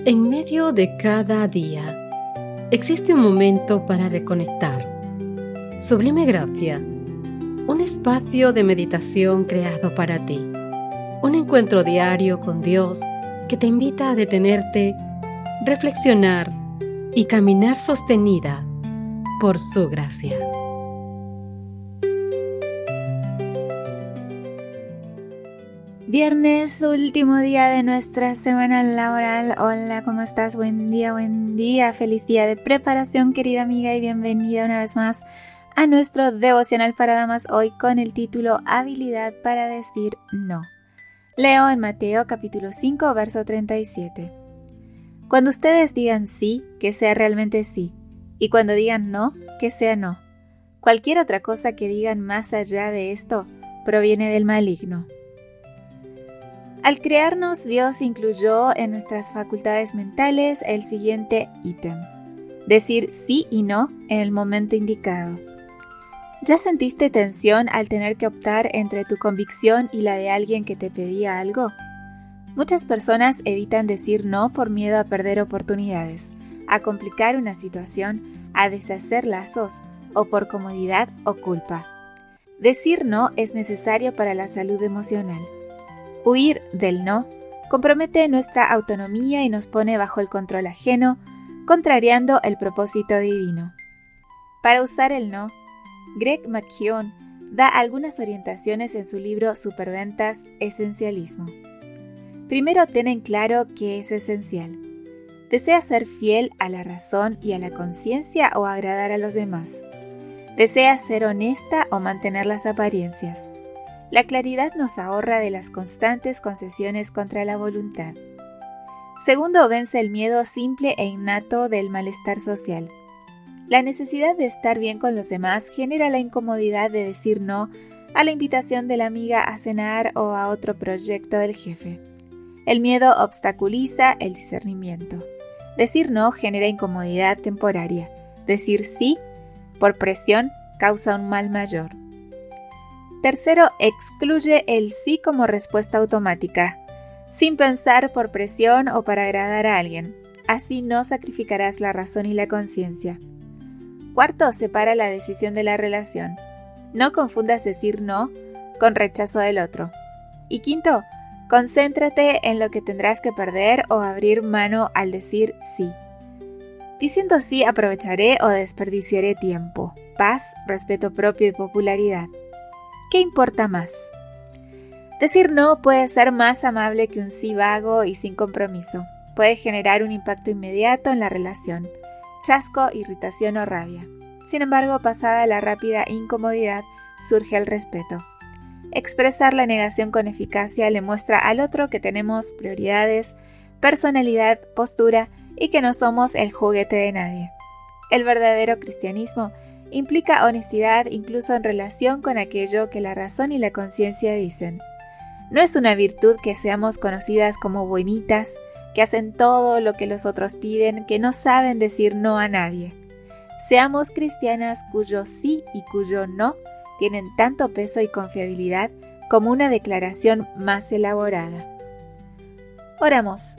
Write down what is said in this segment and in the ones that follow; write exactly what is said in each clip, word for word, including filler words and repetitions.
En medio de cada día, existe un momento para reconectar. Sublime Gracia, un espacio de meditación creado para ti. Un encuentro diario con Dios que te invita a detenerte, reflexionar y caminar sostenida por su gracia. Viernes, último día de nuestra semana laboral. Hola, ¿cómo estás? Buen día, buen día. Feliz día de preparación, querida amiga, y bienvenida una vez más a nuestro devocional para damas, hoy con el título Habilidad para decir no. Leo en Mateo capítulo cinco, verso treinta y siete. Cuando ustedes digan sí, que sea realmente sí, y cuando digan no, que sea no. Cualquier otra cosa que digan más allá de esto proviene del maligno. Al crearnos, Dios incluyó en nuestras facultades mentales el siguiente ítem: decir sí y no en el momento indicado. ¿Ya sentiste tensión al tener que optar entre tu convicción y la de alguien que te pedía algo? Muchas personas evitan decir no por miedo a perder oportunidades, a complicar una situación, a deshacer lazos o por comodidad o culpa. Decir no es necesario para la salud emocional. Huir del no compromete nuestra autonomía y nos pone bajo el control ajeno, contrariando el propósito divino. Para usar el no, Greg McKeown da algunas orientaciones en su libro Superventas Esencialismo. Primero, ten en claro qué es esencial. ¿Deseas ser fiel a la razón y a la conciencia o agradar a los demás? ¿Deseas ser honesta o mantener las apariencias? La claridad nos ahorra de las constantes concesiones contra la voluntad. Segundo, vence el miedo simple e innato del malestar social. La necesidad de estar bien con los demás genera la incomodidad de decir no a la invitación de la amiga a cenar o a otro proyecto del jefe. El miedo obstaculiza el discernimiento. Decir no genera incomodidad temporaria. Decir sí, por presión, causa un mal mayor. Tercero, excluye el sí como respuesta automática, sin pensar por presión o para agradar a alguien. Así no sacrificarás la razón y la conciencia. Cuarto, separa la decisión de la relación. No confundas decir no con rechazo del otro. Y quinto, concéntrate en lo que tendrás que perder o abrir mano al decir sí. Diciendo sí, aprovecharé o desperdiciaré tiempo, paz, respeto propio y popularidad. ¿Qué importa más? Decir no puede ser más amable que un sí vago y sin compromiso. Puede generar un impacto inmediato en la relación, chasco, irritación o rabia. Sin embargo, pasada la rápida incomodidad, surge el respeto. Expresar la negación con eficacia le muestra al otro que tenemos prioridades, personalidad, postura y que no somos el juguete de nadie. El verdadero cristianismo implica honestidad incluso en relación con aquello que la razón y la conciencia dicen. No es una virtud que seamos conocidas como buenitas, que hacen todo lo que los otros piden, que no saben decir no a nadie. Seamos cristianas cuyo sí y cuyo no tienen tanto peso y confiabilidad como una declaración más elaborada. Oramos.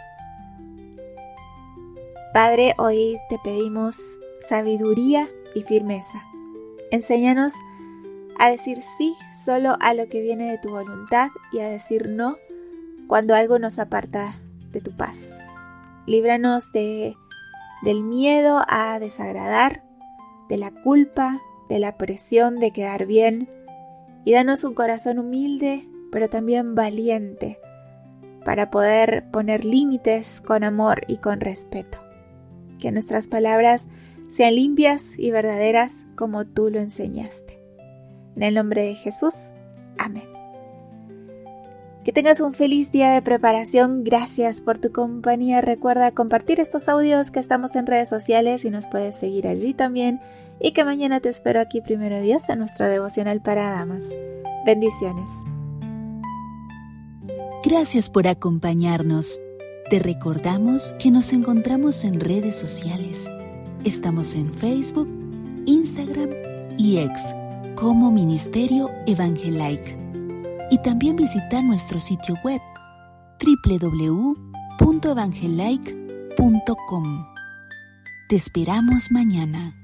Padre, hoy te pedimos sabiduría y firmeza. Enséñanos a decir sí solo a lo que viene de tu voluntad y a decir no cuando algo nos aparta de tu paz. Líbranos de, del miedo a desagradar, de la culpa, de la presión de quedar bien, y danos un corazón humilde, pero también valiente, para poder poner límites con amor y con respeto. Que nuestras palabras sean limpias y verdaderas como tú lo enseñaste. En el nombre de Jesús, amén. Que tengas un feliz día de preparación. Gracias por tu compañía. Recuerda compartir estos audios, que estamos en redes sociales y nos puedes seguir allí también. Y que mañana te espero aquí, primero Dios, en nuestro devocional para damas. Bendiciones. Gracias por acompañarnos. Te recordamos que nos encontramos en redes sociales. Estamos en Facebook, Instagram y X como Ministerio Evangelike. Y también visita nuestro sitio web doble u doble u doble u punto evangelike punto com. Te esperamos mañana.